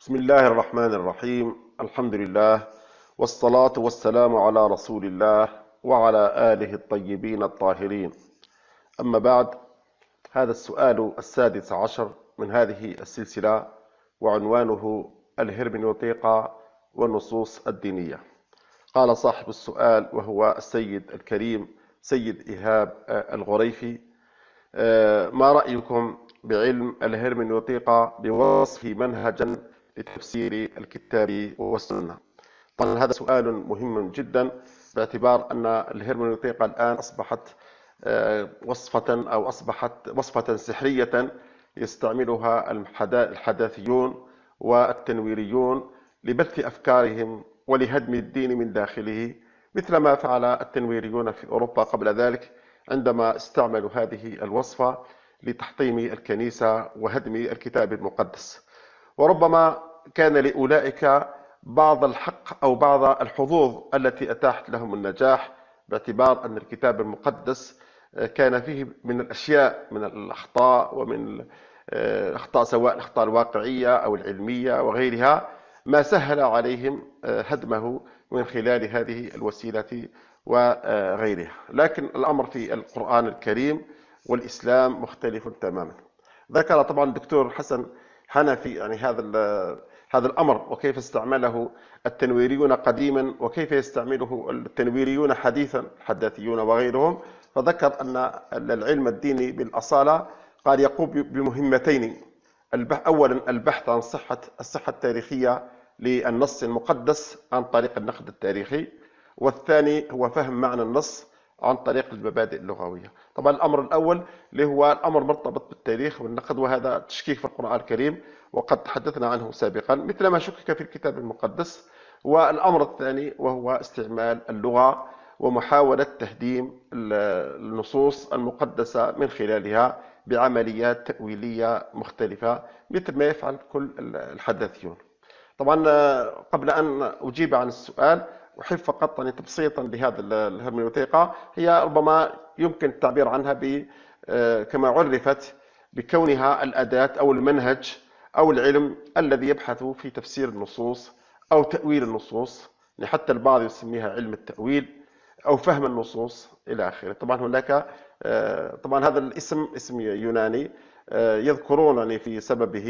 بسم الله الرحمن الرحيم. الحمد لله والصلاة والسلام على رسول الله وعلى آله الطيبين الطاهرين. أما بعد، هذا السؤال السادس عشر من هذه السلسلة، وعنوانه الهرمنوطيقة والنصوص الدينية. قال صاحب السؤال وهو السيد الكريم سيد إيهاب الغريفي: ما رأيكم بعلم الهرمنوطيقة بوصفه منهجا لتفسير الكتاب والسنة؟ طبعا هذا سؤال مهم جدا، باعتبار أن الهرمنوطيقة الآن أصبحت وصفة سحرية يستعملها الحداثيون والتنويريون لبث أفكارهم ولهدم الدين من داخله، مثل ما فعل التنويريون في أوروبا قبل ذلك عندما استعملوا هذه الوصفة لتحطيم الكنيسة وهدم الكتاب المقدس. وربما كان لأولئك بعض الحق أو بعض الحظوظ التي أتاحت لهم النجاح، باعتبار أن الكتاب المقدس كان فيه من الأشياء، من الأخطاء ومن الأخطاء، سواء الأخطاء الواقعية أو العلمية وغيرها، ما سهل عليهم هدمه من خلال هذه الوسيلة وغيرها. لكن الأمر في القرآن الكريم والإسلام مختلف تماما. ذكر طبعا الدكتور حسن حنفي يعني هذا الأمر، وكيف استعمله التنويريون قديما وكيف يستعمله التنويريون حديثا، الحداثيون وغيرهم. فذكر أن العلم الديني بالأصالة قد يقوم بمهمتين: أولا البحث عن الصحة التاريخية للنص المقدس عن طريق النقد التاريخي، والثاني هو فهم معنى النص عن طريق المبادئ اللغوية. طبعا الأمر الأول اللي هو الأمر مرتبط بالتاريخ والنقد، وهذا تشكيك في القرآن الكريم وقد تحدثنا عنه سابقا مثل ما شكك في الكتاب المقدس. والأمر الثاني وهو استعمال اللغة ومحاولة تهديم النصوص المقدسة من خلالها بعمليات تأويلية مختلفة، مثل ما يفعل كل الحداثيون. طبعا قبل أن أجيب عن السؤال، أحب فقط أن تبسيطا لهذا الهرمنوطيقة، هي ربما يمكن التعبير عنها كما عرفت بكونها الأداة أو المنهج أو العلم الذي يبحث في تفسير النصوص أو تأويل النصوص. يعني حتى البعض يسميها علم التأويل أو فهم النصوص إلى آخره. طبعا هناك طبعا هذا الاسم اسم يوناني، يذكرون يعني في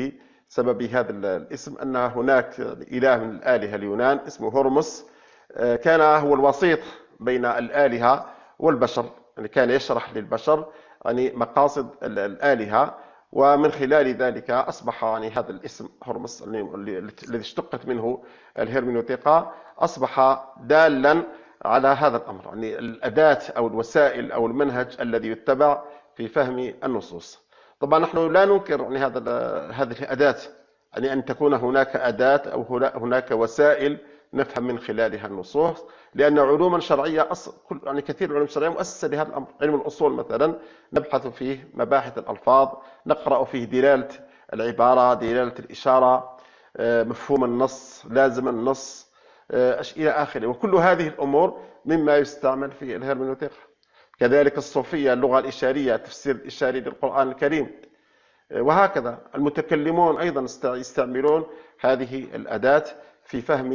سبب هذا الاسم أن هناك إله من الآلهة اليونان اسمه هرمس، كان هو الوسيط بين الآلهة والبشر، يعني كان يشرح للبشر يعني مقاصد الآلهة، ومن خلال ذلك أصبح يعني هذا الاسم هرمس الذي اشتقت منه الهرمنوطيقة أصبح دالا على هذا الأمر، يعني الأداة أو الوسائل أو المنهج الذي يتبع في فهم النصوص. طبعا نحن لا ننكر يعني هذه الأداة، يعني أن تكون هناك أداة أو هناك وسائل نفهم من خلالها النصوص، لأن علوما شرعية يعني كثير من العلوم الشرعية مؤسسة لهذا الأمر. علم الأصول مثلا نبحث فيه مباحث الألفاظ، نقرأ فيه دلالة العبارة، دلالة الإشارة، مفهوم النص، لازم النص، إلى آخره. وكل هذه الأمور مما يستعمل في الهرمنوطيقة. كذلك الصوفية، اللغة الإشارية، التفسير الإشاري للقرآن الكريم، وهكذا المتكلمون أيضا يستعملون هذه الأداة في فهم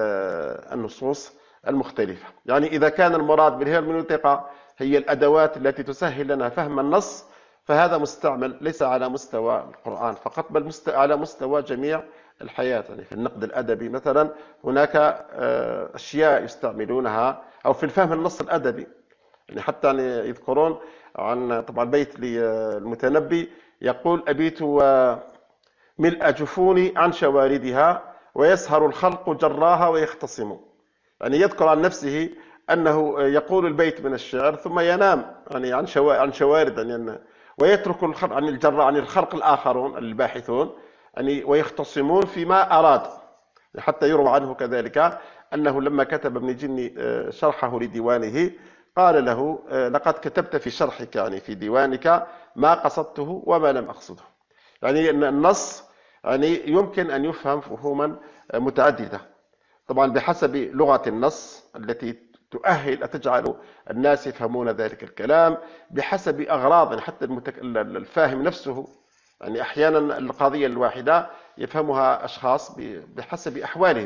النصوص المختلفة. يعني إذا كان المراد بالهرمنوطيقة هي الأدوات التي تسهل لنا فهم النص، فهذا مستعمل ليس على مستوى القرآن فقط، بل على مستوى جميع الحياة. يعني في النقد الأدبي مثلا هناك أشياء يستعملونها، أو في الفهم النص الأدبي. يعني حتى يذكرون عن طبعا بيت للمتنبي يقول: أبيت ملء جفوني عن شواردها ويسهر الخلق جراها ويختصم. يعني يذكر عن نفسه أنه يقول البيت من الشعر ثم ينام يعني عن شوارد، يعني ويترك الخلق عن الجراء، عن الخلق الآخرون الباحثون، يعني ويختصمون فيما أراد. حتى يروى عنه كذلك أنه لما كتب ابن جني شرحه لديوانه قال له: لقد كتبت في شرحك يعني في ديوانك ما قصدته وما لم أقصده. يعني النص يعني يمكن أن يفهم فهوما متعددة، طبعا بحسب لغة النص التي تجعل الناس يفهمون ذلك الكلام، بحسب أغراض حتى الفاهم نفسه. يعني أحيانا القضية الواحدة يفهمها أشخاص بحسب أحوالهم،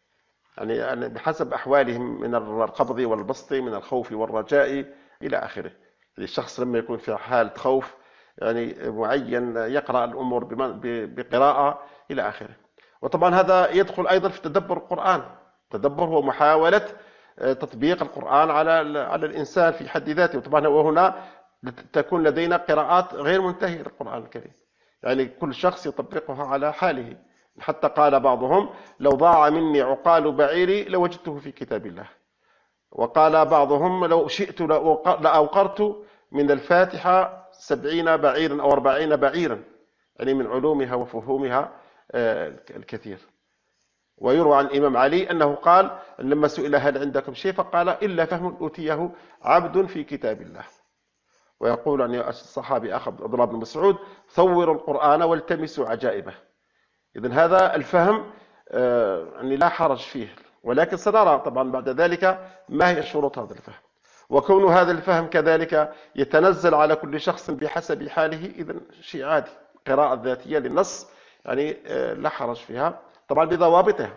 يعني بحسب أحوالهم من القبض والبسط، من الخوف والرجاء إلى آخره. يعني الشخص لما يكون في حالة خوف يعني معين يقرأ الأمور بقراءة إلى آخره. وطبعا هذا يدخل أيضا في تدبر القرآن. التدبر هو محاولة تطبيق القرآن على الإنسان في حد ذاته. وطبعا وهنا تكون لدينا قراءات غير منتهية للقرآن الكريم، يعني كل شخص يطبقها على حاله. حتى قال بعضهم: لو ضاع مني عقال بعيري لوجدته في كتاب الله. وقال بعضهم: لو شئت لأوقرت من الفاتحة 70 بعيرا أو 40 بعيرا، يعني من علومها وفهومها الكثير. ويروى عن الإمام علي أنه قال لما سئل: هل عندكم شيء؟ فقال: إلا فهم أوتيه عبد في كتاب الله. ويقول عن الصحابي عبد الله بن مسعود: ثوروا القرآن والتمسوا عجائبه. إذن هذا الفهم يعني لا حرج فيه، ولكن سنرى طبعا بعد ذلك ما هي شروط هذا الفهم. وكون هذا الفهم كذلك يتنزل على كل شخص بحسب حاله، إذن شيء عادي. قراءة ذاتية للنص يعني لا حرج فيها، طبعا بضوابطها.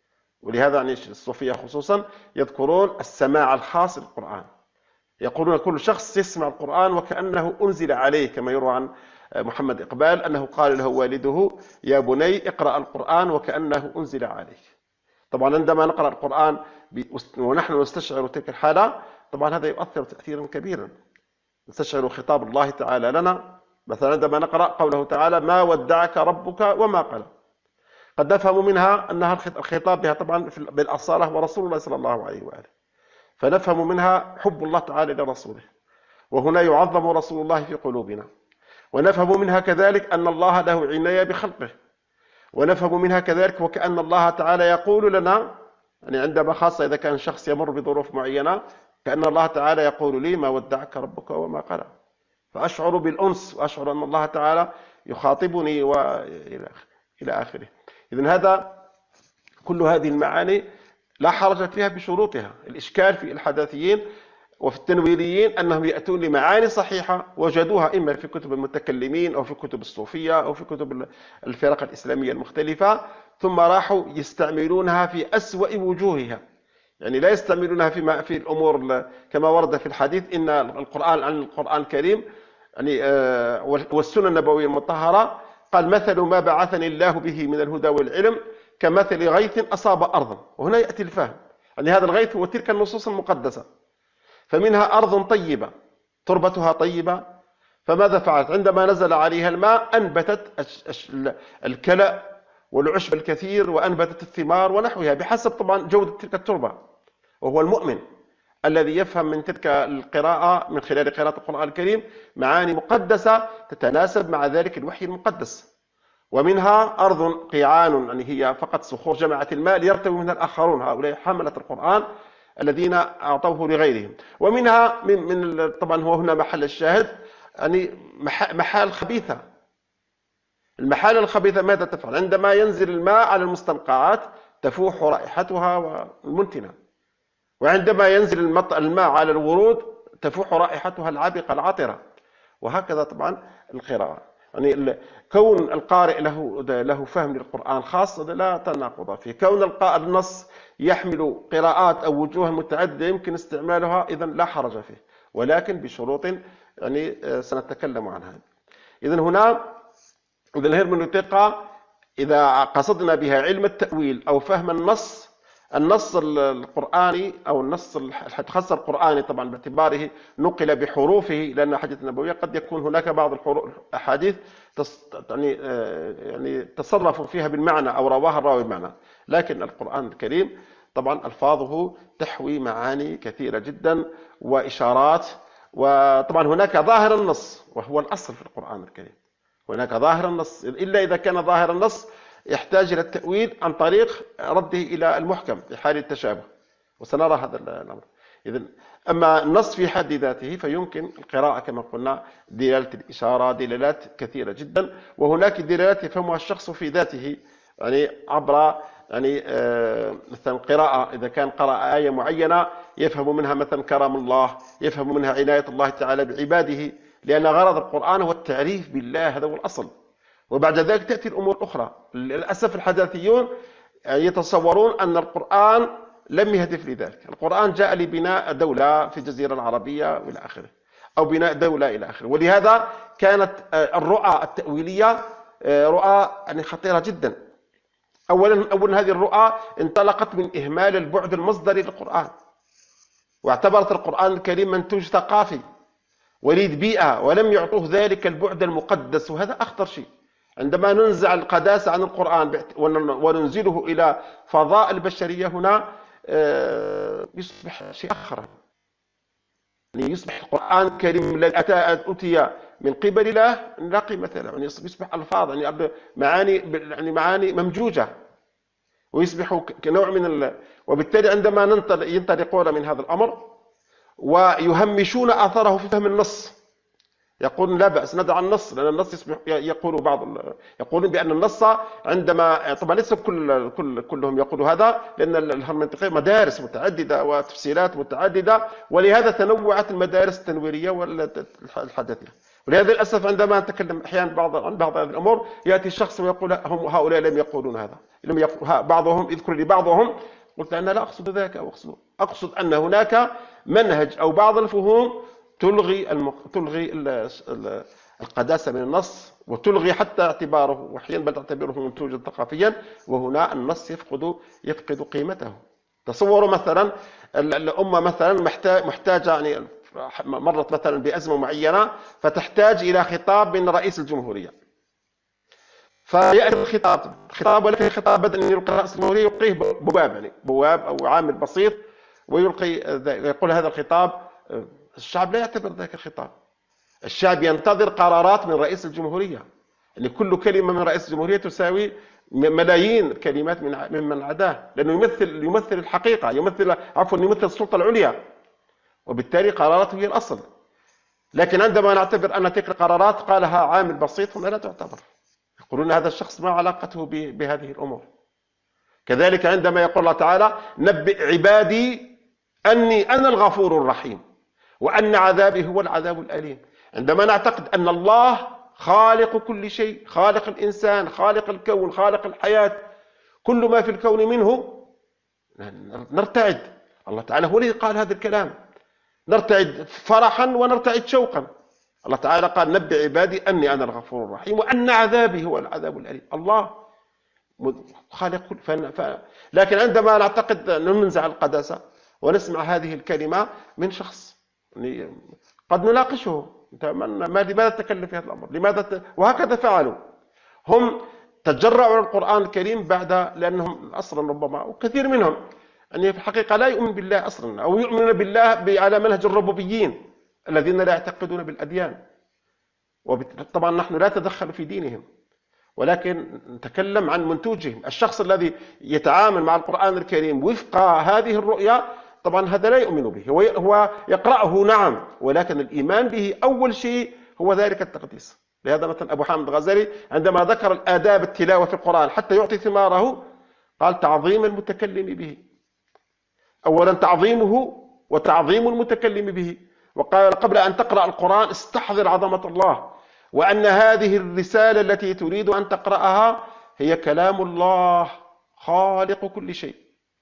ولهذا يعني الصوفية خصوصا يذكرون السماع الخاص للقرآن. يقولون كل شخص يسمع القرآن وكأنه أنزل عليه، كما يروى عن محمد إقبال أنه قال له والده: يا بني اقرأ القرآن وكأنه أنزل عليك. طبعا عندما نقرأ القرآن ونحن نستشعر تلك الحالة، طبعا هذا يؤثر تأثيرا كبيرا. نستشعر خطاب الله تعالى لنا، مثلا عندما نقرأ قوله تعالى: ما ودعك ربك وما قلى. قد نفهم منها أنها الخطاب بها طبعا بالأصالة هو رسول الله صلى الله عليه وآله، فنفهم منها حب الله تعالى لرسوله، وهنا يعظم رسول الله في قلوبنا. ونفهم منها كذلك أن الله له عناية بخلقه. ونفهم منها كذلك وكأن الله تعالى يقول لنا، يعني عندما خاصة إذا كان شخص يمر بظروف معينة، كأن الله تعالى يقول لي: ما ودعك ربك وما قلى. فأشعر بالأنس، وأشعر أن الله تعالى يخاطبني وإلى آخره. إذن هذا كل هذه المعاني لا حرج فيها بشروطها. الإشكال في الحداثيين وفي التنويريين أنهم يأتون لمعاني صحيحة وجدوها إما في كتب المتكلمين أو في كتب الصوفية أو في كتب الفرق الإسلامية المختلفة، ثم راحوا يستعملونها في أسوأ وجوهها. يعني لا يستعملونها في الأمور كما ورد في الحديث: إن القرآن الكريم يعني والسنة النبوية المطهرة قال: مثل ما بعثني الله به من الهدى والعلم كمثل غيث أصاب أرضا. وهنا يأتي الفهم، يعني هذا الغيث هو تلك النصوص المقدسة. فمنها أرض طيبة تربتها طيبة، فماذا فعلت؟ عندما نزل عليها الماء أنبتت الكلأ والعشب الكثير، وأنبتت الثمار ونحوها بحسب طبعا جودة تلك التربة. وهو المؤمن الذي يفهم من تلك القراءة من خلال قراءة القرآن الكريم معاني مقدسة تتناسب مع ذلك الوحي المقدس. ومنها أرض قيعان، يعني هي فقط صخور جمعت الماء ليرتوي منها الآخرون، هؤلاء حملة القرآن الذين أعطوه لغيرهم. ومنها طبعا هو هنا محل الشاهد، يعني محال خبيثة. المحال الخبيثة ماذا تفعل؟ عندما ينزل الماء على المستنقعات تفوح رائحتها والمنتنة، وعندما ينزل الماء على الورود تفوح رائحتها العابقة العطرة. وهكذا طبعا القراءة، يعني كون القارئ له فهم للقرآن خاص لا تناقض فيه. كون النص يحمل قراءات أو وجوه متعددة يمكن استعمالها، إذن لا حرج فيه، ولكن بشروط يعني سنتكلم عنها. إذن هنا الهرمنوتيقا إذا قصدنا بها علم التأويل أو فهم النص القرآني أو النص الخاص القرآني، طبعا باعتباره نقل بحروفه، لأن الحديث النبوي قد يكون هناك بعض الأحاديث يعني تصرفوا فيها بالمعنى أو رواها الراوي بمعنى، لكن القرآن الكريم طبعا ألفاظه تحوي معاني كثيرة جدا وإشارات. وطبعا هناك ظاهر النص وهو الأصل في القرآن الكريم، هناك ظاهر النص، إلا إذا كان ظاهر النص يحتاج إلى التأويل عن طريق رده إلى المحكم في حال التشابه، وسنرى هذا الأمر. إذن أما النص في حد ذاته فيمكن القراءة كما قلنا دلالة الإشارة، دلالات كثيرة جدا، وهناك دلالات يفهمها الشخص في ذاته، يعني عبر يعني مثلا قراءة، إذا كان قرأ آية معينة يفهم منها مثلا كرم الله، يفهم منها عناية الله تعالى بعباده، لأن غرض القرآن هو التعريف بالله، هذا هو الأصل، وبعد ذلك تأتي الأمور الأخرى. للأسف الحداثيون يتصورون أن القرآن لم يهدف لذلك. القرآن جاء لبناء دولة في الجزيرة العربية وإلى آخره، أو بناء دولة إلى آخره. ولهذا كانت الرؤى التأويلية رؤى يعني خطيرة جدا. أولا هذه الرؤى انطلقت من إهمال البعد المصدري للقرآن، واعتبرت القرآن الكريم منتوج ثقافي وليد بيئة، ولم يعطوه ذلك البعد المقدس، وهذا أخطر شيء. عندما ننزع القداسة عن القرآن وننزله إلى فضاء البشرية، هنا يصبح شيء آخر. يعني يصبح القرآن الكريم الذي أتي من قبل الله لا قيمة له، يعني يصبح ألفاظ يعني معاني ممجوجة، ويصبح كنوع من وبالتالي عندما ينطلقون من هذا الأمر ويهمشون أثره في فهم النص، يقولون لا بأس ندع النص، لأن النص يصبح يقولون بأن النص عندما طبعا ليس كلهم يقولوا هذا، لأن الهرمنطقية مدارس متعددة وتفسيرات متعددة، ولهذا تنوعت المدارس التنويرية والحداثية. ولهذا للأسف عندما نتكلم أحيانا عن بعض هذه الأمور، يأتي الشخص ويقول هؤلاء لم يقولون هذا، بعضهم يذكر لي بعضهم، قلت أنا لا أقصد ذاك، أو أقصد أن هناك منهج أو بعض الفهوم تلغي القداسة من النص، وتلغي حتى اعتباره، وأحيانا بل تعتبره منتوجا ثقافيا، وهنا النص يفقد قيمته. تصوروا مثلا الأمة مثلا محتاجة، يعني مرت مثلا بأزمة معينة فتحتاج إلى خطاب من رئيس الجمهورية، فيأتي الخطاب ولكن الخطاب بدل أن يلقي رئيس الجمهورية يلقيه بواب أو عامل بسيط ويقول هذا الخطاب. الشعب لا يعتبر ذلك الخطاب، الشعب ينتظر قرارات من رئيس الجمهورية. يعني كل كلمة من رئيس الجمهورية تساوي ملايين الكلمات ممن عداه، لأنه يمثل الحقيقة، يمثل السلطة العليا، وبالتالي قراراته هي الأصل. لكن عندما نعتبر أن تلك القرارات قالها عامل بسيط، هنا لا تعتبر، يقولون هذا الشخص ما علاقته بهذه الأمور. كذلك عندما يقول الله تعالى نبئ عبادي أني أنا الغفور الرحيم وأن عذابي هو العذاب الأليم. عندما نعتقد أن الله خالق كل شيء، خالق الإنسان، خالق الكون، خالق الحياة، كل ما في الكون منه، نرتعد. الله تعالى هو الذي قال هذا الكلام، نرتعد فرحا ونرتعد شوقا. الله تعالى قال نبئ عبادي أني أنا الغفور الرحيم وأن عذابي هو العذاب الأليم. الله خالق لكن عندما نعتقد أن ننزع القداسة ونسمع هذه الكلمة من شخص، يعني قد نناقشه، لماذا تتكلم في هذا الأمر؟ وهكذا فعلوا. هم تجرعوا القرآن الكريم لأنهم أصلا ربما، وكثير منهم يعني في الحقيقة لا يؤمن بالله أصلا، أو يؤمن بالله على منهج الربوبيين الذين لا يعتقدون بالأديان. وطبعا نحن لا نتدخل في دينهم، ولكن نتكلم عن منتوجهم. الشخص الذي يتعامل مع القرآن الكريم وفق هذه الرؤية، طبعا هذا لا يؤمن به، هو يقرأه نعم، ولكن الإيمان به أول شيء هو ذلك التقديس. لهذا مثلا أبو حامد الغزالي عندما ذكر الآداب التلاوة في القرآن حتى يعطي ثماره، قال تعظيم المتكلم به، أولا تعظيمه وتعظيم المتكلم به. وقال قبل أن تقرأ القرآن استحضر عظمة الله، وأن هذه الرسالة التي تريد أن تقرأها هي كلام الله خالق كل شيء.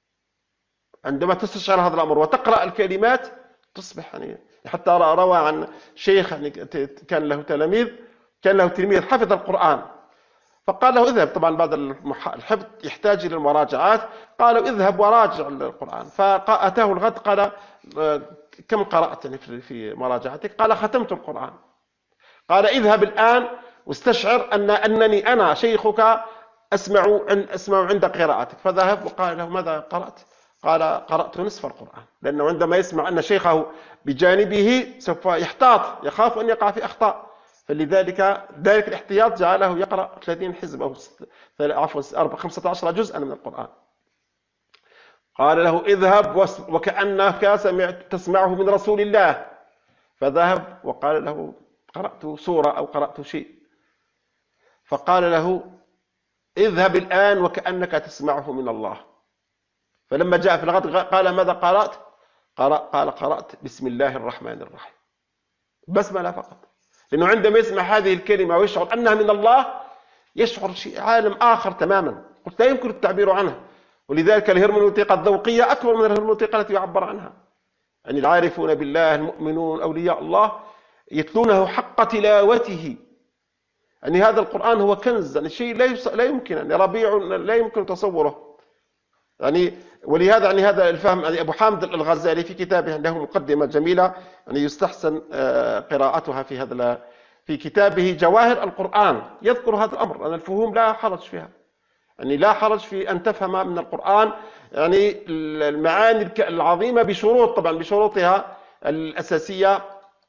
عندما تستشعر هذا الأمر وتقرأ الكلمات تصبح يعني. حتى روى عن شيخ يعني كان له تلميذ حفظ القرآن، فقال له اذهب، طبعا بعد الحفظ يحتاج إلى المراجعات، قال له اذهب وراجع القرآن. فأتاه الغد قال كم قرأت يعني في مراجعتك؟ قال ختمت القرآن. قال اذهب الآن واستشعر أنني أنا شيخك أسمع عند قراءتك. فذهب وقال له ماذا قرأت؟ قال قرأت نصف القرآن، لأنه عندما يسمع أن شيخه بجانبه سوف يحتاط، يخاف أن يقع في أخطاء، فلذلك ذلك الاحتياط جعله يقرأ 30 حزب أو 15 جزءا من القرآن. قال له اذهب وكأنك تسمعه من رسول الله. فذهب وقال له قرأت سورة أو قرأت شيء. فقال له اذهب الآن وكأنك تسمعه من الله. فلما جاء في الغد قال ماذا قرأت؟ قال قرأت بسم الله الرحمن الرحيم، بسملة فقط. لأنه عندما يسمع هذه الكلمة ويشعر أنها من الله يشعر شيء عالم آخر تماما، قلت لا يمكن التعبير عنه. ولذلك الهرمنوطيقة الذوقية أكبر من الهرمنوطيقة التي يعبر عنها. يعني العارفون بالله المؤمنون أولياء الله يتلونه حق تلاوته. يعني هذا القرآن هو كنز، يعني شيء لا يمكن، يعني ربيع لا يمكن تصوره. يعني ولهذا يعني هذا الفهم، يعني أبو حامد الغزالي في كتابه له مقدمة جميلة يعني يستحسن قراءتها في كتابه جواهر القرآن، يذكر هذا الأمر أن الفهوم لا حرج فيها. يعني لا حرج في أن تفهم من القرآن يعني المعاني العظيمة بشروط، طبعا بشروطها الأساسية.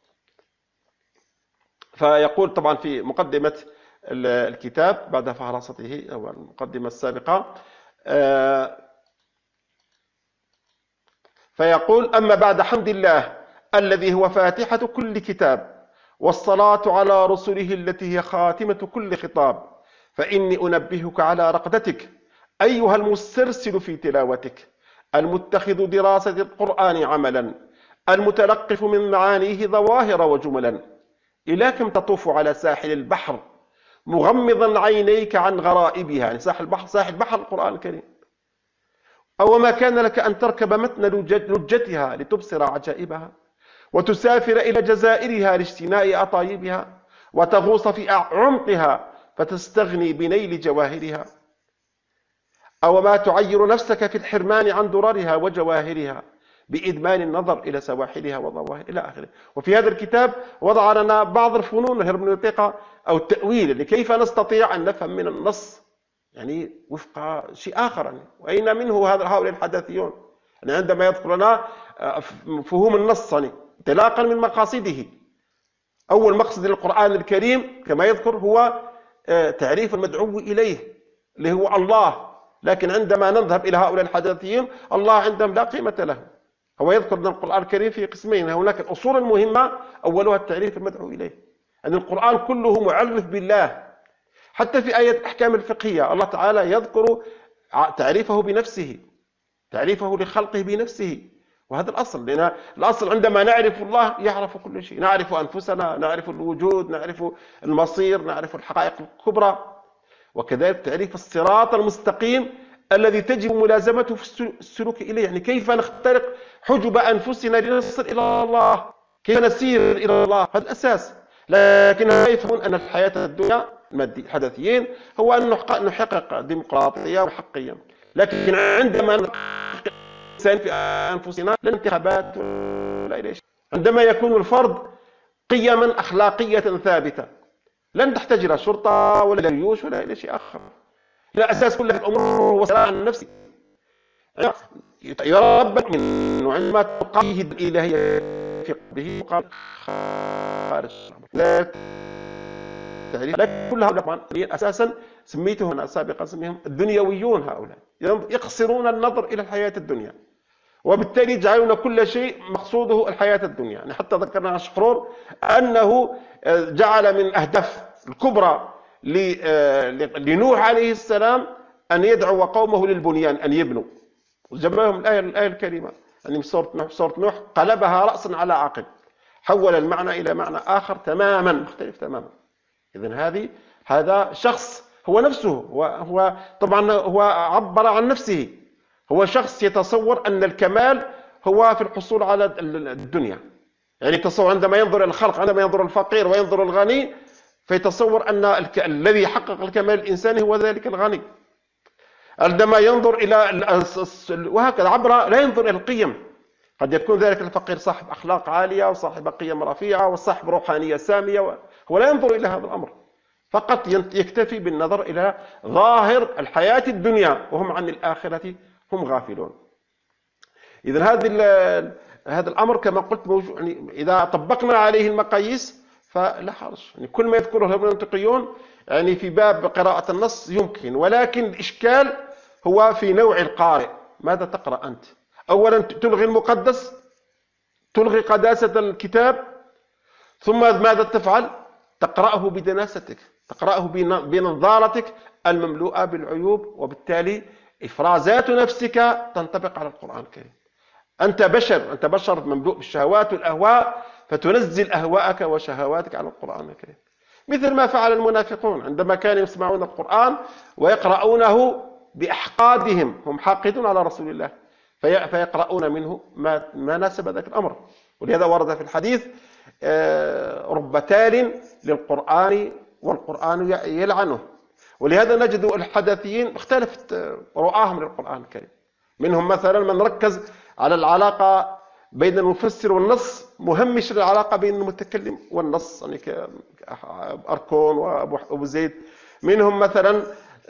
فيقول طبعا في مقدمة الكتاب بعد فهرسته أو المقدمة السابقة، فيقول: أما بعد حمد الله الذي هو فاتحة كل كتاب، والصلاة على رسله التي هي خاتمة كل خطاب، فإني أنبهك على رقدتك أيها المسترسل في تلاوتك، المتخذ دراسة القرآن عملا، المتلقف من معانيه ظواهر وجملا، إلى كم تطوف على ساحل البحر مغمضا عينيك عن غرائبها. يعني ساحل بحر القرآن الكريم. أو ما كان لك أن تركب متن لجتها لتبصر عجائبها، وتسافر إلى جزائرها لاجتناء أطايبها، وتغوص في عمقها فتستغني بنيل جواهرها. أو ما تعير نفسك في الحرمان عن دررها وجواهرها بإدمان النظر إلى سواحلها وظواهر إلى آخره. وفي هذا الكتاب وضع لنا بعض الفنون الهرمنوطيقة أو التأويل، لكيف نستطيع أن نفهم من النص يعني وفق شيء آخر. يعني وأين منه هؤلاء الحداثيون؟ يعني عندما يذكر لنا فهوم النص يعني انطلاقا من مقاصده. أول مقصد للقرآن الكريم كما يذكر هو تعريف المدعو إليه اللي هو الله، لكن عندما نذهب إلى هؤلاء الحداثيين الله عندهم لا قيمة له. هو يذكر أن القرآن الكريم في قسمين: هناك الأصول المهمة أولها التعريف المدعو إليه، يعني القرآن كله معرف بالله. حتى في آية الأحكام الفقهية الله تعالى يذكر تعريفه بنفسه، تعريفه لخلقه بنفسه، وهذا الأصل. لأن الأصل عندما نعرف الله يعرف كل شيء، نعرف أنفسنا، نعرف الوجود، نعرف المصير، نعرف الحقائق الكبرى. وكذلك تعريف الصراط المستقيم الذي تجب ملازمته في السلوك إليه. يعني كيف نخترق حجب أنفسنا لنصل إلى الله، كيف نسير إلى الله، هذا الأساس. لكن يفهمون أن الحياة الدنيا الحداثيين هو أن نحقق ديمقراطية وحقية، لكن عندما نحقق الإنسان في أنفسنا لا انتخابات ولا إلى شيء. عندما يكون الفرد قيما أخلاقية ثابتة لن تحتاج إلى شرطة ولا إلى جيوش ولا إلى شيء آخر. لا، أساس كل هذه الأمور هو الصلاح النفسي. يربى من وعندما تقيد الإلهية في قلبه وقال خارج لا تعريف. لكن كل هؤلاء طبعا أساسا سميتهم أنا سابقا سميهم الدنيويون. هؤلاء يقصرون النظر إلى الحياة الدنيا، وبالتالي يجعلون كل شيء مقصوده الحياة الدنيا. يعني حتى ذكرنا شقرور أنه جعل من الأهداف الكبرى لنوح عليه السلام أن يدعو قومه للبنيان، أن يبنوا، وجمعهم الآية الكريمة يعني سورة نوح قلبها رأسا على عقب، حول المعنى إلى معنى آخر تماما مختلف تماما. إذن هذا شخص هو نفسه، هو طبعا هو عبر عن نفسه، هو شخص يتصور أن الكمال هو في الحصول على الدنيا. يعني تصور عندما ينظر إلى الخلق، عندما ينظر الفقير وينظر الغني، فيتصور أن الذي يحقق الكمال الإنساني هو ذلك الغني. عندما ينظر إلى وهكذا عبر لا ينظر إلى القيم. قد يكون ذلك الفقير صاحب أخلاق عالية وصاحب قيم رفيعة وصاحب روحانية سامية، هو لا ينظر إلى هذا الأمر، فقط يكتفي بالنظر إلى ظاهر الحياة الدنيا، وهم عن الآخرة هم غافلون. إذن هذا الأمر كما قلت موجود، يعني إذا طبقنا عليه المقاييس فلا حرج. يعني كل ما يذكره الهرمنوطيقيون يعني في باب قراءة النص يمكن، ولكن الإشكال هو في نوع القارئ. ماذا تقرأ أنت؟ أولا تلغي المقدس، تلغي قداسة الكتاب، ثم ماذا تفعل؟ تقرأه بدناستك، تقرأه بنظارتك المملوءة بالعيوب، وبالتالي إفرازات نفسك تنطبق على القرآن الكريم. أنت بشر مملوء بالشهوات والأهواء، فتنزل أهواءك وشهواتك على القرآن الكريم. مثل ما فعل المنافقون عندما كانوا يسمعون القرآن ويقرؤونه بأحقادهم، هم حاقدون على رسول الله فيقرؤون منه ما ناسب ذاك الأمر. ولهذا ورد في الحديث رب تال للقرآن والقرآن يلعنه. ولهذا نجد الحداثيين اختلفت رؤاهم للقرآن الكريم. منهم مثلا من ركز على العلاقة بين المفسر والنص، مهمش العلاقة بين المتكلم والنص، يعني أركون وأبو زيد. منهم مثلا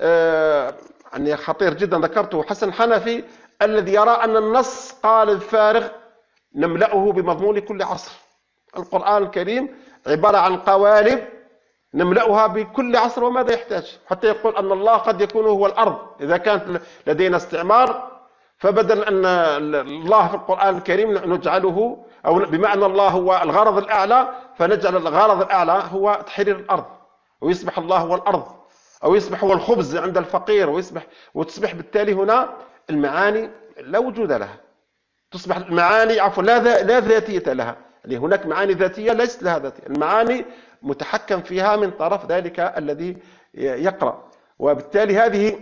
يعني خطير جدا ذكرته حسن حنفي، الذي يرى أن النص قال الفارغ نملأه بمضمون كل عصر. القرآن الكريم عبارة عن قوالب نملأها بكل عصر وماذا يحتاج، حتى يقول أن الله قد يكون هو الأرض إذا كانت لدينا استعمار، فبدل أن الله في القرآن الكريم نجعله، أو بما أن الله هو الغرض الأعلى فنجعل الغرض الأعلى هو تحرير الأرض، ويصبح الله هو الأرض، أو يصبح هو الخبز عند الفقير، وتصبح بالتالي هنا المعاني لا وجود لها، تصبح المعاني لا ذاتية لها. يعني هناك معاني ذاتية ليست لها ذاتية، المعاني متحكم فيها من طرف ذلك الذي يقرأ. وبالتالي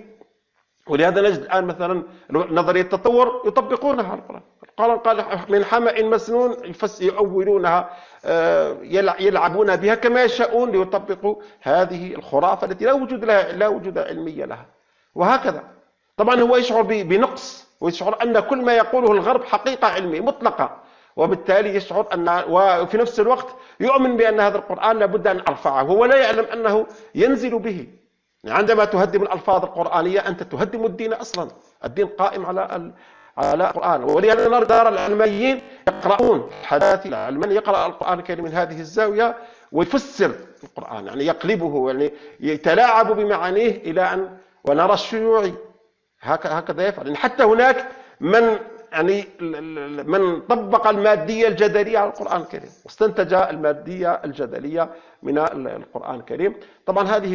ولهذا نجد الآن مثلا نظرية التطور يطبقونها على القرآن. القرآن قال من حمأ مسنون، يؤولونها يلعبون بها كما يشاءون ليطبقوا هذه الخرافة التي لا وجود علمي لها. وهكذا طبعا هو يشعر بنقص، ويشعر أن كل ما يقوله الغرب حقيقة علمية مطلقة، وبالتالي يشعر أن، وفي نفس الوقت يؤمن بأن هذا القرآن لابد أن أرفعه، وهو لا يعلم أنه ينزل به. عندما تهدم الألفاظ القرآنية أنت تهدم الدين أصلا، الدين قائم على القرآن. ولهذا نرى العلمانيين يقرؤون حداثي العلماني يقرأ القرآن الكريم من هذه الزاوية ويفسر القرآن، يعني يقلبه، يعني يتلاعب بمعانيه إلى أن، ونرى الشيوعي هكذا يفعل. يعني حتى هناك من طبق المادية الجدلية على القرآن الكريم واستنتج المادية الجدلية من القرآن الكريم. طبعا هذه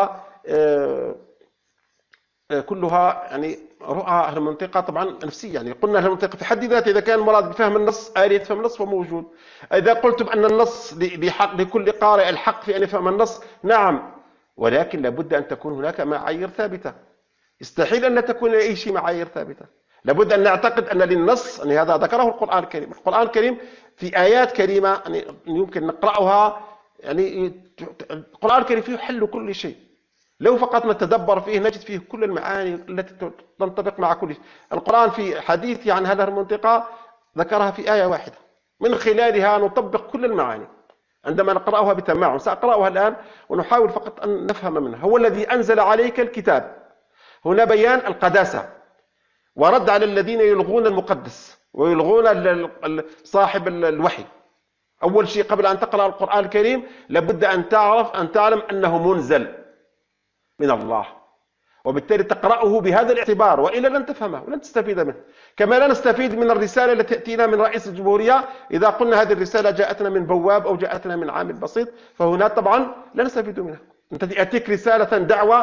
كلها يعني رؤى أهل المنطقة طبعا نفسية. يعني قلنا أهل المنطقة في حد ذاته إذا كان المراد بفهم النص آلية فهم النص فموجود. إذا قلتم أن النص لكل قارئ الحق في أن يفهم النص، نعم، ولكن لابد أن تكون هناك معايير ثابتة. يستحيل أن تكون أي شيء معايير ثابتة. لابد أن نعتقد أن للنص، يعني هذا ذكره القرآن الكريم. القرآن الكريم في آيات كريمة يعني يمكن نقرأها، يعني القرآن الكريم فيه حل كل شيء. لو فقط نتدبر فيه نجد فيه كل المعاني التي تنطبق مع كل شيء. القرآن في حديثه عن هذه المنطقة ذكرها في آية واحدة، من خلالها نطبق كل المعاني عندما نقرأها بتمعن. سأقرأها الآن ونحاول فقط أن نفهم منها. هو الذي أنزل عليك الكتاب، هنا بيان القداسة ورد على الذين يلغون المقدس ويلغون صاحب الوحي. أول شيء قبل أن تقرأ القرآن الكريم لابد أن تعلم أنه منزل من الله، وبالتالي تقرأه بهذا الاعتبار، وإلا لن تفهمه ولن تستفيد منه. كما لا نستفيد من الرسالة التي تأتينا من رئيس الجمهورية إذا قلنا هذه الرسالة جاءتنا من بواب أو جاءتنا من عامل بسيط، فهنا طبعا لا نستفيد منها. أنت تأتيك رسالة دعوة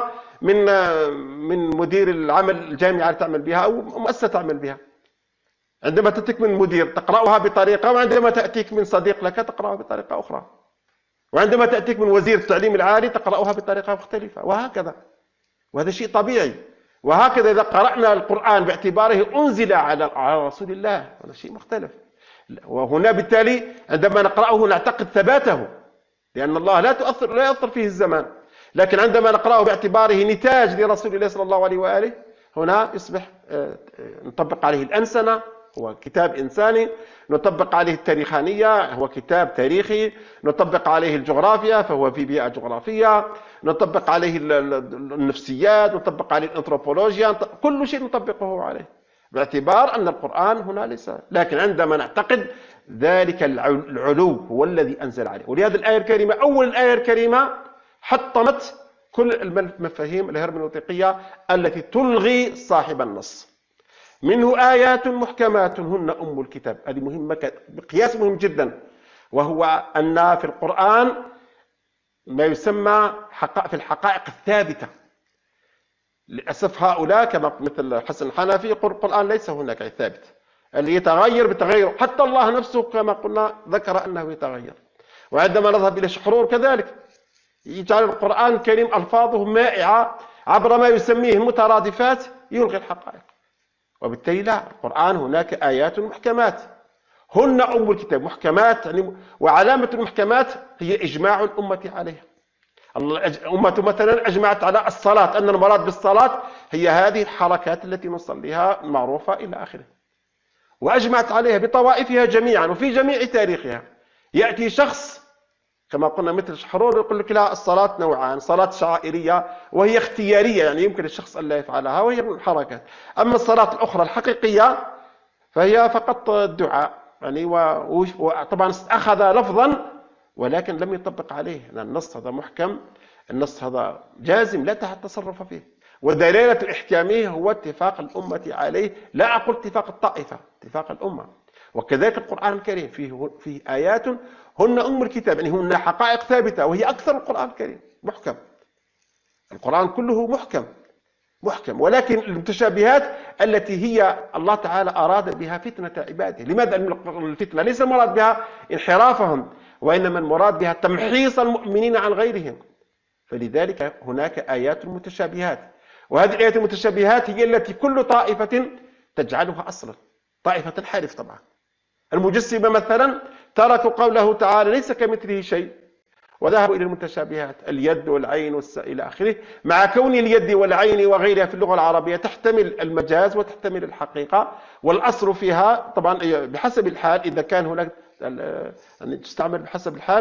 من مدير العمل الجامعة تعمل بها أو مؤسسة تعمل بها. عندما تأتيك من مدير تقرأها بطريقة، وعندما تأتيك من صديق لك تقرأها بطريقة أخرى، وعندما تأتيك من وزير التعليم العالي تقرأها بطريقة مختلفة، وهكذا. وهذا شيء طبيعي. وهكذا إذا قرأنا القرآن باعتباره أنزل على رسول الله هذا شيء مختلف. وهنا بالتالي عندما نقرأه نعتقد ثباته، لأن الله لا يؤثر فيه الزمان. لكن عندما نقرأه باعتباره نتاج لرسول الله صلى الله عليه وآله، هنا يصبح نطبق عليه الأنسنة، هو كتاب إنساني، نطبق عليه التاريخانية، هو كتاب تاريخي، نطبق عليه الجغرافيا فهو في بيئة جغرافية، نطبق عليه النفسيات، نطبق عليه الأنثروبولوجيا، كل شيء نطبقه عليه باعتبار أن القرآن هنا ليس. لكن عندما نعتقد ذلك العلو هو الذي أنزل عليه. ولهذا الآية الكريمة، أول الآية الكريمة حطمت كل المفاهيم الهرمنوطيقية التي تلغي صاحب النص. منه آيات محكمات هن أم الكتاب. هذه مهمة بقياس مهم جدا، وهو أن في القرآن ما يسمى في الحقائق الثابتة. للأسف هؤلاء كما مثل حسن الحنفي يقول القرآن ليس هناك ثابت، اللي يتغير بتغير. حتى الله نفسه كما قلنا ذكر أنه يتغير. وعندما نذهب إلى شحرور كذلك يجعل القرآن الكريم ألفاظه مائعة عبر ما يسميه المترادفات، يلغي الحقائق. وبالتالي لا، القرآن هناك آيات محكمات هن أم الكتاب، محكمات يعني، وعلامة المحكمات هي إجماع الأمة عليها. الأمة مثلا أجمعت على الصلاة، أن المراد بالصلاة هي هذه الحركات التي نصليها المعروفة إلى آخره، وأجمعت عليها بطوائفها جميعا وفي جميع تاريخها. يأتي شخص كما قلنا مثل شحرور يقول لك لا، الصلاة نوعان، صلاة شعائرية وهي اختيارية، يعني يمكن الشخص أن لا يفعلها وهي من الحركات، أما الصلاة الأخرى الحقيقية فهي فقط الدعاء يعني، وطبعا أخذ لفظا ولكن لم يطبق عليه، لأن النص هذا محكم، النص هذا جازم لا التصرف فيه، ودلالة إحكامه هو اتفاق الأمة عليه، لا أقول اتفاق الطائفة، اتفاق الأمة. وكذلك القرآن الكريم فيه آيات هن أم الكتاب، يعني هن حقائق ثابتة، وهي أكثر القرآن الكريم محكم. القرآن كله محكم، ولكن المتشابهات التي هي الله تعالى أراد بها فتنة عباده. لماذا؟ الفتنة ليس المراد بها انحرافهم، وإنما المراد بها تمحيص المؤمنين عن غيرهم. فلذلك هناك آيات متشابهات، وهذه الآيات المتشابهات هي التي كل طائفة تجعلها أصلا، طائفة تنحرف. طبعا المجسمة مثلا تركوا قوله تعالى ليس كمثله شيء، وذهبوا إلى المتشابهات، اليد والعين إلى آخره، مع كون اليد والعين وغيرها في اللغة العربية تحتمل المجاز وتحتمل الحقيقة، والأصل فيها طبعا بحسب الحال، إذا كان هناك يعني تستعمل بحسب الحال.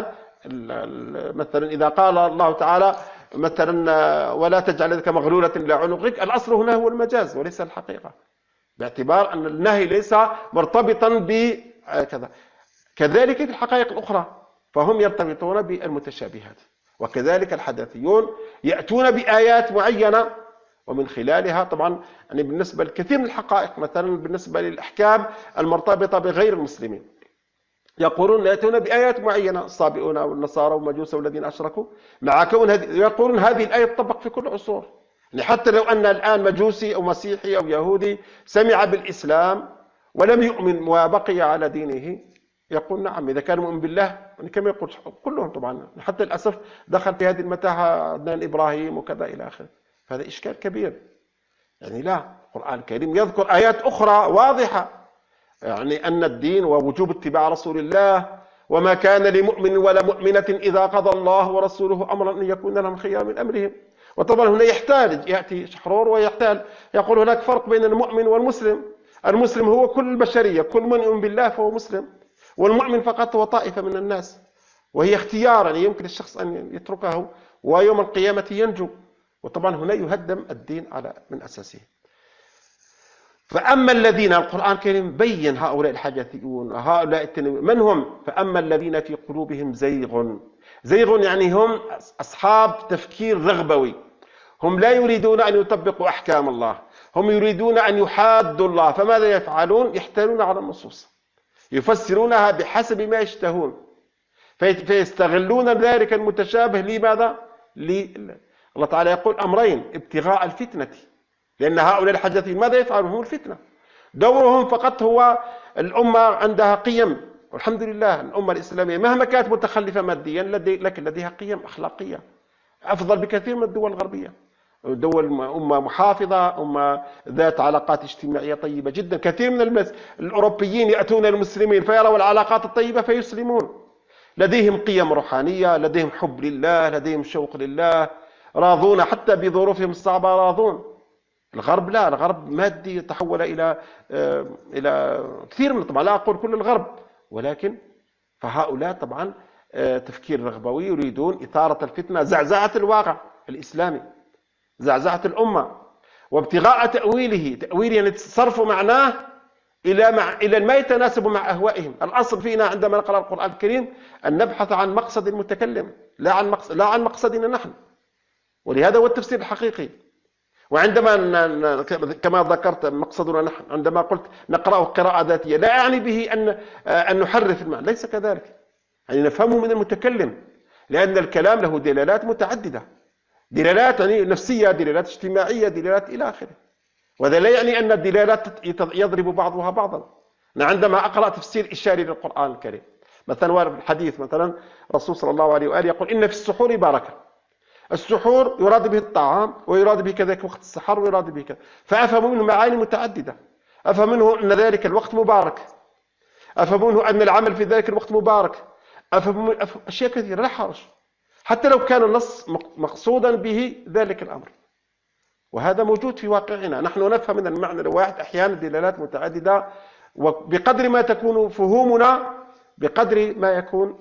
مثلا إذا قال الله تعالى مثلا ولا تجعل يدك مغلولة إلى عنقك، الأصل هنا هو المجاز وليس الحقيقة، باعتبار أن النهي ليس مرتبطا بكذا. كذلك في الحقائق الأخرى فهم يرتبطون بالمتشابهات. وكذلك الحداثيون يأتون بآيات معينة، ومن خلالها طبعا يعني بالنسبة لكثير من الحقائق، مثلا بالنسبة للأحكام المرتبطة بغير المسلمين، يقولون يأتون بآيات معينة، الصابئون والنصارى والمجوس والذين أشركوا، مع كون يقولون هذه الآية تطبق في كل العصور. يعني حتى لو أن الآن مجوسي أو مسيحي أو يهودي سمع بالإسلام ولم يؤمن وبقي على دينه، يقول نعم إذا كان مؤمن بالله، يعني كما يقول كلهم طبعا، حتى للأسف دخل في هذه المتاهة عدنان إبراهيم وكذا إلى آخره. فهذا إشكال كبير. يعني لا، القرآن الكريم يذكر آيات أخرى واضحة، يعني أن الدين ووجوب اتباع رسول الله، وما كان لمؤمن ولا مؤمنة إذا قضى الله ورسوله أمرا أن يكون لهم خيار من أمرهم. وطبعا هنا يحتاج، يأتي شحرور ويحتاج يقول هناك فرق بين المؤمن والمسلم. المسلم هو كل البشرية، كل من يؤمن بالله فهو مسلم، والمؤمن فقط هو طائفة من الناس، وهي اختيار، يعني يمكن الشخص أن يتركه ويوم القيامة ينجو. وطبعا هنا يهدم الدين على من أساسه. فأما الذين، القرآن الكريم بين هؤلاء الحداثيون هؤلاء التنوير من هم. فأما الذين في قلوبهم زيغ يعني هم أصحاب تفكير رغبوي، هم لا يريدون أن يطبقوا أحكام الله، هم يريدون أن يحادوا الله. فماذا يفعلون؟ يحتالون على النصوص، يفسرونها بحسب ما يشتهون، فيستغلون ذلك المتشابه. لماذا؟ الله تعالى يقول أمرين: ابتغاء الفتنة، لأن هؤلاء الحداثيين ماذا يفعلون؟ هم الفتنة، دورهم فقط هو الأمة عندها قيم، والحمد لله الأمة الإسلامية مهما كانت متخلفة ماديا لكن لديها قيم أخلاقية أفضل بكثير من الدول الغربية. دول أمة محافظة، أمة ذات علاقات اجتماعية طيبة جدا. كثير من الأوروبيين يأتون المسلمين فيروا العلاقات الطيبة فيسلمون، لديهم قيم روحانية، لديهم حب لله، لديهم شوق لله، راضون حتى بظروفهم الصعبة راضون. الغرب لا، الغرب مادي تحول إلى كثير من، طبعا لا أقول كل الغرب، ولكن فهؤلاء طبعا تفكير رغبوي، يريدون إثارة الفتنة، زعزعة الواقع الإسلامي، زعزعة الأمة، وابتغاء تأويله يعني صرف معناه إلى ما يتناسب مع أهوائهم. الأصل فينا عندما نقرأ القرآن الكريم أن نبحث عن مقصد المتكلم، لا عن مقصدنا نحن، ولهذا هو التفسير الحقيقي. وعندما كما ذكرت مقصدنا نحن، عندما قلت نقرأه قراءة ذاتية لا أعني به أن نحرف المعنى، ليس كذلك، يعني نفهمه من المتكلم، لأن الكلام له دلالات متعددة، دلالات يعني نفسية، دلالات اجتماعية، دلالات إلى آخره. وهذا لا يعني أن الدلالات يضرب بعضها بعضا. أنا عندما أقرأ تفسير إشاري للقرآن الكريم، مثلا وارد الحديث مثلا الرسول صلى الله عليه وآله يقول إن في السحور بركة، السحور يراد به الطعام، ويراد به كذلك وقت السحر، ويراد به كذا. فأفهموا منه معاني متعددة. أفهم منه أن ذلك الوقت مبارك، أفهم منه أن العمل في ذلك الوقت مبارك، أفهم أشياء كثيرة لا حرج، حتى لو كان النص مقصودا به ذلك الأمر. وهذا موجود في واقعنا، نحن نفهم من المعنى الواحد أحيانا دلالات متعددة، وبقدر ما تكون فهومنا بقدر ما يكون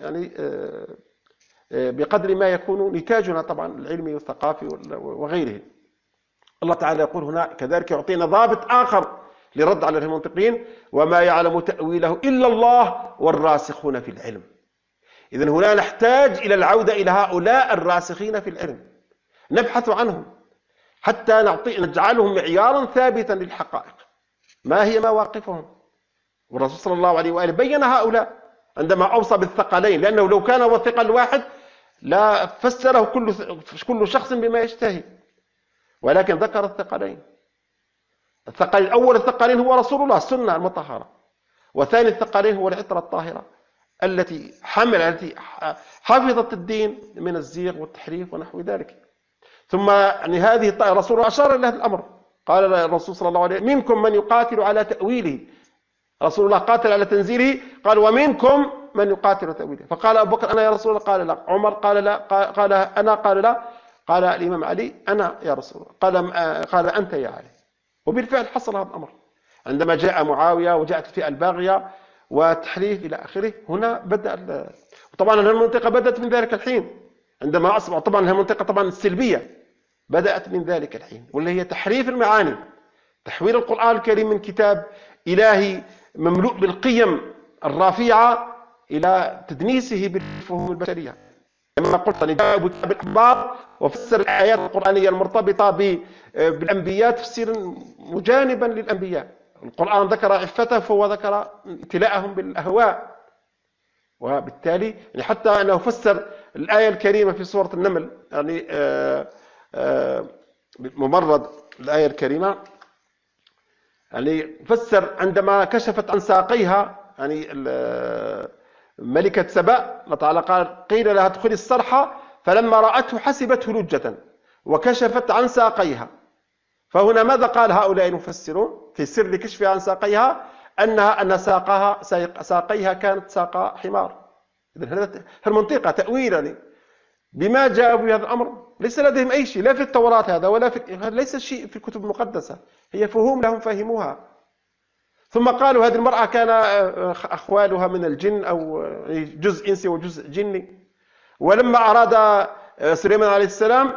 بقدر ما يكون نتاجنا طبعا العلمي والثقافي وغيره. الله تعالى يقول هنا كذلك يعطينا ضابط آخر لرد على المنطقين: وما يعلم تأويله إلا الله والراسخون في العلم. إذن هنا نحتاج إلى العودة إلى هؤلاء الراسخين في العلم، نبحث عنهم حتى نجعلهم معيارا ثابتا للحقائق. ما هي مواقفهم؟ والرسول صلى الله عليه وآله بين هؤلاء عندما أوصى بالثقلين، لأنه لو كان هو الثقل الواحد لا فسره كل شخص بما يشتهي، ولكن ذكر الثقلين. الثقل الأول الثقلين هو رسول الله السنة المطهرة، وثاني الثقلين هو العطرة الطاهرة التي حفظت الدين من الزيغ والتحريف ونحو ذلك. ثم يعني هذه الرسول أشار إلى هذا الأمر، قال الرسول صلى الله عليه وسلم: منكم من يقاتل على تأويله. رسول الله قاتل على تنزيله، قال: ومنكم من يقاتل على تأويله. فقال أبو بكر: أنا يا رسول الله. قال: لا. عمر قال: لا. قال: أنا. قال: لا. قال الإمام علي: أنا يا رسول الله. قال: أنت يا علي. وبالفعل حصل هذا الأمر عندما جاء معاوية وجاءت الفئة الباغية والتحريف إلى آخره. هنا بدأ طبعا المنطقة بدأت من ذلك الحين، عندما أصبح طبعا المنطقة طبعا السلبية بدأت من ذلك الحين، واللي هي تحريف المعاني، تحويل القرآن الكريم من كتاب إلهي مملوء بالقيم الرافعة إلى تدنيسه بالفهوم البشرية. كما قلت جاء بكتاب الأخبار وفسر الآيات القرآنية المرتبطة بالأنبياء تفسيرا مجانبا للأنبياء. القرآن ذكر عفته فهو ذكر ابتلاءهم بالأهواء، وبالتالي يعني حتى أنه فسر الآية الكريمة في سورة النمل، يعني ممرض الآية الكريمة، يعني فسر عندما كشفت عن ساقيها، يعني ملكة سبأ الله تعالى قال: قيل لها ادخلي الصرح فلما رأته حسبته لجة وكشفت عن ساقيها. فهنا ماذا قال هؤلاء المفسرون في سر كشفها عن ساقيها؟ أن ساقيها كانت ساق حمار. إذن هذا المنطقة تأويلا بما جاء بهذا الأمر ليس لديهم أي شيء، لا في التوراة هذا ولا ليس شيء في الكتب المقدسة، هي فهوم لهم فهموها. ثم قالوا هذه المرأة كان أخوالها من الجن، أو جزء إنسي وجزء جني. ولما أراد سليمان عليه السلام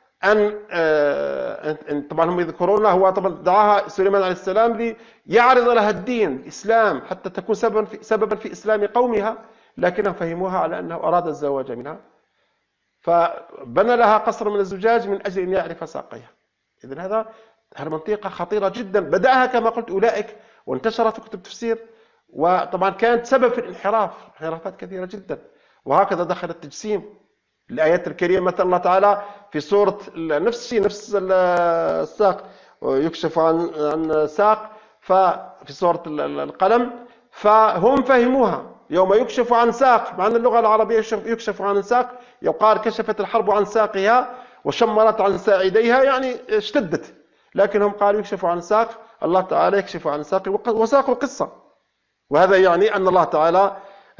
أن طبعا هم يذكرونها، هو طبعا دعاها سليمان عليه السلام ليعرض لها الدين الإسلام حتى تكون سببا في إسلام قومها، لكنهم فهموها على أنه أراد الزواج منها، فبنى لها قصر من الزجاج من أجل أن يعرف ساقيها. إذن هذا منطقة خطيرة جدا، بدأها كما قلت أولئك وانتشرت في كتب التفسير، وطبعا كانت سبب في انحرافات كثيرة جدا. وهكذا دخل التجسيم. الآيات الكريمة مثلا الله تعالى في سورة نفس الشيء، نفس الساق، يكشف عن ساق، ففي سورة القلم فهم فهموها يوم يكشف عن ساق، مع أن اللغة العربية يكشف عن ساق، يقال كشفت الحرب عن ساقها وشمرت عن ساعديها، يعني اشتدت، لكنهم قالوا يكشف عن ساق، الله تعالى يكشف عن ساق وساق القصة. وهذا يعني أن الله تعالى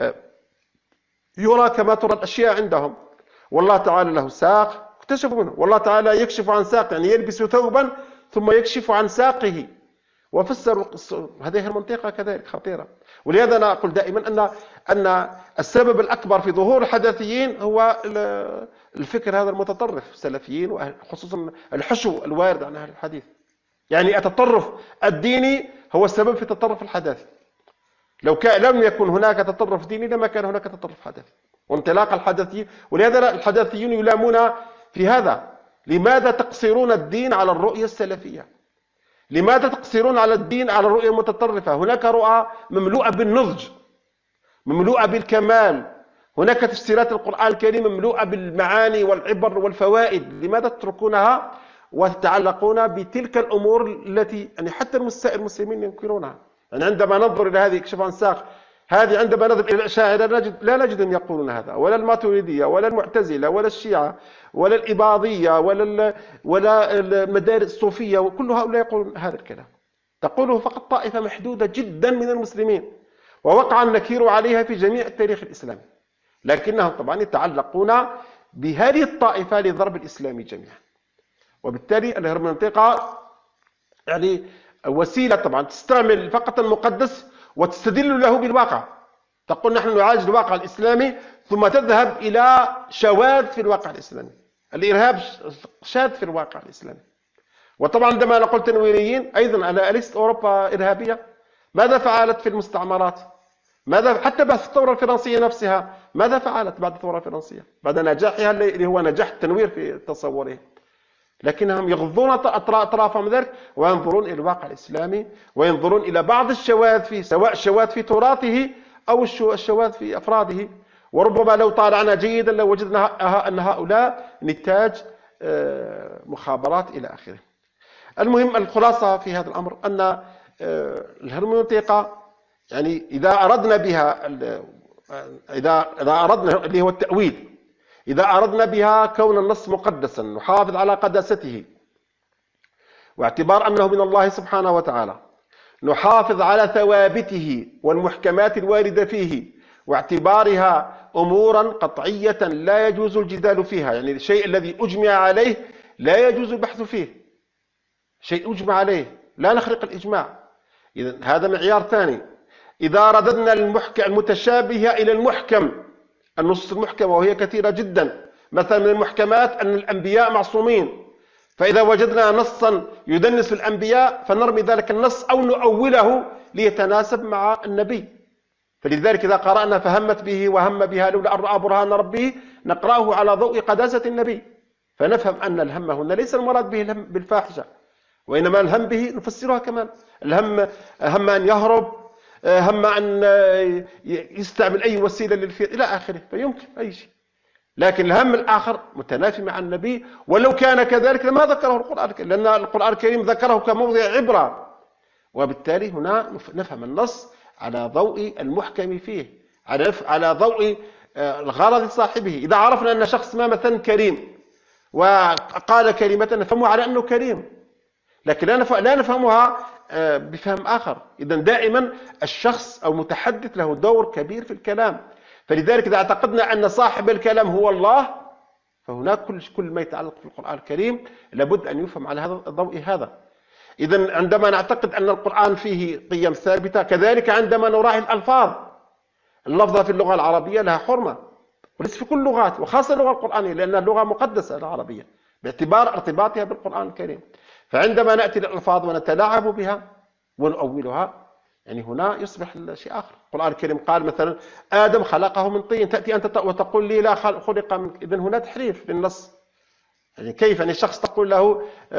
يرى كما ترى الأشياء عندهم، والله تعالى له ساق اكتشفوا منه، والله تعالى يكشف عن ساق يعني يلبس ثوبا ثم يكشف عن ساقه، وفسروا هذه المنطقة كذلك خطيرة. ولهذا أنا أقول دائما أن السبب الأكبر في ظهور الحداثيين هو الفكر هذا المتطرف، السلفيين وخصوصا الحشو الوارد عن أهل الحديث. يعني التطرف الديني هو السبب في التطرف الحداثي. لو لم يكن هناك تطرف ديني لما كان هناك تطرف حداثي وانطلاق الحداثيين. ولهذا الحداثيون يلامون في هذا: لماذا تقصرون الدين على الرؤية السلفية؟ لماذا تقصرون على الدين على الرؤية المتطرفة؟ هناك رؤى مملوءة بالنضج، مملوءة بالكمال، هناك تفسيرات القرآن الكريم مملوءة بالمعاني والعبر والفوائد، لماذا تتركونها وتتعلقون بتلك الأمور التي يعني حتى المسلمين ينكرونها؟ يعني عندما ننظر إلى هذه كشف عن ساق، هذه عندما نذهب إلى الأشاعرة لا نجدهم يقولون هذا، ولا الماتريدية ولا المعتزلة ولا الشيعة ولا الإباضية ولا المدارس الصوفية، وكل هؤلاء يقولون هذا الكلام. تقوله فقط طائفة محدودة جدا من المسلمين، ووقع النكير عليها في جميع التاريخ الإسلامي، لكنهم طبعا يتعلقون بهذه الطائفة لضرب الإسلام جميعا. وبالتالي الهرمنوطيقة يعني وسيلة طبعا تستعمل فقط المقدس وتستدل له بالواقع، تقول نحن نعالج الواقع الإسلامي، ثم تذهب إلى شواذ في الواقع الإسلامي. الإرهاب شاذ في الواقع الإسلامي. وطبعا عندما نقول تنويريين أيضا، أليست أوروبا إرهابية؟ ماذا فعلت في المستعمرات؟ ماذا حتى بعد الثورة الفرنسية نفسها، ماذا فعلت بعد الثورة الفرنسية بعد نجاحها اللي هو نجاح التنوير في تصوره؟ لكنهم يغضون أطرافهم ذلك وينظرون إلى الواقع الإسلامي، وينظرون إلى بعض الشواذ فيه، سواء الشواذ في تراثه أو الشواذ في أفراده. وربما لو طالعنا جيدا لو وجدنا أن هؤلاء نتاج مخابرات إلى آخره. المهم الخلاصة في هذا الأمر أن الهرمنوطيقة يعني إذا أردنا بها إذا أردنا اللي هو التأويل، إذا أردنا بها كون النص مقدسا نحافظ على قداسته، واعتبار أنه من الله سبحانه وتعالى، نحافظ على ثوابته والمحكمات الواردة فيه، واعتبارها أمورا قطعية لا يجوز الجدال فيها، يعني الشيء الذي أجمع عليه لا يجوز البحث فيه، شيء أجمع عليه لا نخرق الإجماع. إذن هذا معيار ثاني. إذا رددنا المتشابه إلى المحكم، النصوص المحكمة وهي كثيرة جدا، مثلا من المحكمات أن الأنبياء معصومين، فإذا وجدنا نصا يدنس الأنبياء فنرمي ذلك النص أو نؤوله ليتناسب مع النبي. فلذلك إذا قرأنا فهمت به وهم بها لولا أن رأى برهان ربه نقرأه على ضوء قداسة النبي، فنفهم أن الهم هنا ليس المراد به الهم بالفاحشة، وإنما الهم به نفسرها كمان الهم، هم أن يهرب، هم أن يستعمل أي وسيلة للفعل إلى آخره، فيمكن أي شيء. لكن الهم الآخر متنافي مع النبي، ولو كان كذلك لما ذكره القرآن الكريم، لأن القرآن الكريم ذكره كموضع عبرة. وبالتالي هنا نفهم النص على ضوء المحكم فيه، على ضوء الغرض صاحبه. إذا عرفنا أن شخص ما مثلا كريم وقال كلمة نفهمه على أنه كريم، لكن لا نفهمها بفهم آخر. إذن دائما الشخص أو المتحدث له دور كبير في الكلام. فلذلك إذا اعتقدنا أن صاحب الكلام هو الله، فهناك كل ما يتعلق في القرآن الكريم لابد أن يفهم على هذا الضوء هذا. إذن عندما نعتقد أن القرآن فيه قيم ثابتة، كذلك عندما نراعي الألفاظ، اللفظة في اللغة العربية لها حرمة، وليس في كل اللغات، وخاصة اللغة القرآنية لأنها لغة مقدسة العربية باعتبار ارتباطها بالقرآن الكريم. فعندما نأتي للألفاظ ونتلاعب بها ونؤولها، يعني هنا يصبح شيء آخر. القرآن الكريم قال مثلا آدم خلقه من طين، تأتي أنت وتقول لي لا خلق من، إذن هنا تحريف للنص. يعني كيف يعني شخص تقول له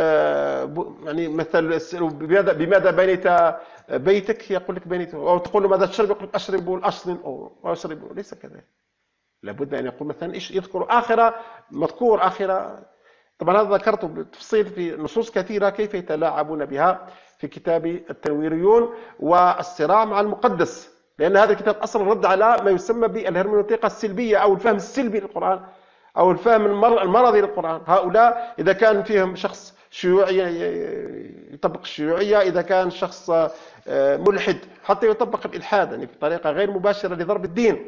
يعني مثل بماذا بنيت بيتك، يقول لك بنيته، أو تقول له ماذا تشرب، يقول لك أشرب الأصل أو أشرب، ليس كذلك. لابد أن يقول مثلا يذكر آخرة مذكور آخرة. طبعا هذا ذكرته بالتفصيل في نصوص كثيرة كيف يتلاعبون بها في كتاب التنويريون والصراع مع المقدس، لأن هذا الكتاب أصلا رد على ما يسمى بالهرمنوطيقة السلبية أو الفهم السلبي للقرآن أو الفهم المرضي للقرآن. هؤلاء إذا كان فيهم شخص شيوعي يطبق الشيوعية، إذا كان شخص ملحد حتى يطبق الإلحاد، يعني بطريقة غير مباشرة لضرب الدين.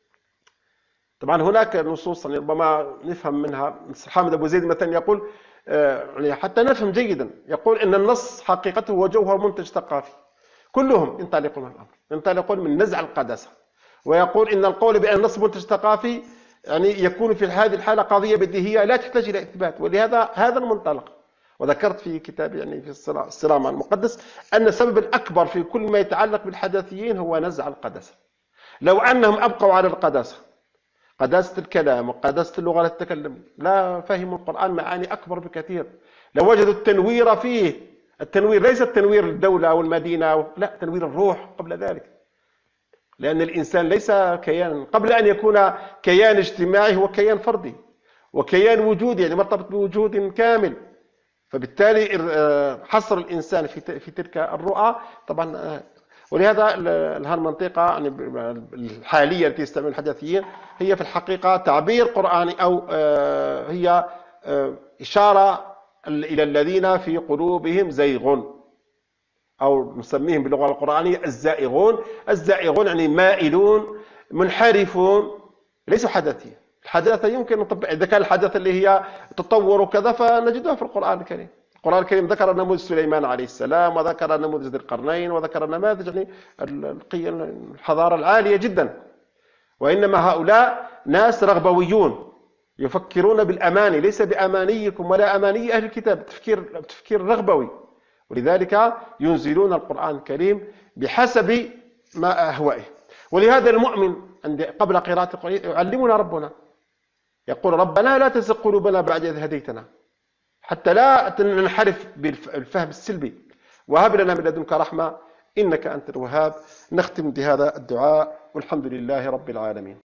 طبعا هناك نصوص يعني ربما نفهم منها، حامد أبو زيد مثلا يقول يعني حتى نفهم جيدا، يقول إن النص حقيقته هو جوهر منتج ثقافي. كلهم ينطلقون من الأمر، ينطلقون من نزع القداسة، ويقول إن القول بأن النص منتج ثقافي يعني يكون في هذه الحالة قضية بديهية لا تحتاج إلى إثبات. ولهذا هذا المنطلق، وذكرت في كتابي يعني في الصراع مع المقدس أن السبب الأكبر في كل ما يتعلق بالحداثيين هو نزع القداسة. لو أنهم أبقوا على القداسة، قداسة الكلام وقداسة اللغة للتكلم، لا فهموا القرآن معاني أكبر بكثير. لو وجدوا التنوير فيه، التنوير ليس التنوير الدولة أو المدينة، لا، تنوير الروح قبل ذلك. لأن الإنسان ليس كيان، قبل أن يكون كيان اجتماعي هو كيان فردي وكيان وجودي، يعني مرتبط بوجود كامل. فبالتالي حصر الإنسان في تلك الرؤى طبعا ولهذا هالمنطقة يعني الحالية التي يستعملها الحداثيين هي في الحقيقة تعبير قرآني، أو هي إشارة إلى الذين في قلوبهم زيغ، أو نسميهم باللغة القرآنية الزائغون. الزائغون يعني مائلون منحرفون، ليسوا حدثيين. الحداثة يمكن نطبق، إذا كان الحدث اللي هي تطور وكذا فنجدها في القرآن الكريم. القرآن الكريم ذكر نموذج سليمان عليه السلام، وذكر نموذج ذي القرنين، وذكر نماذج يعني الحضارة العالية جدا. وإنما هؤلاء ناس رغبويون يفكرون بالأماني، ليس بأمانيكم ولا أماني أهل الكتاب، تفكير رغبوي. ولذلك ينزلون القرآن الكريم بحسب ما أهوائه. ولهذا المؤمن قبل قراءة القرآن يعلمنا ربنا، يقول ربنا لا تزغ قلوبنا بعد إذ هديتنا، حتى لا ننحرف بالفهم السلبي، وهب لنا من لدنك رحمة إنك أنت الوهاب. نختم بهذا الدعاء، والحمد لله رب العالمين.